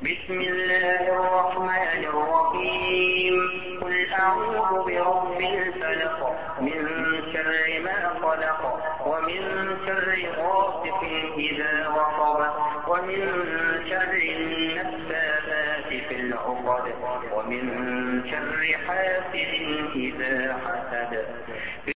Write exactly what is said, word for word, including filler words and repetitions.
بسم الله الرحمن الرحيم قل أعوذ برب الفلق من شر ما خلق ومن شر غاسق إذا وقب ومن شر النفاثات في العقد ومن شر حاسد إذا حسد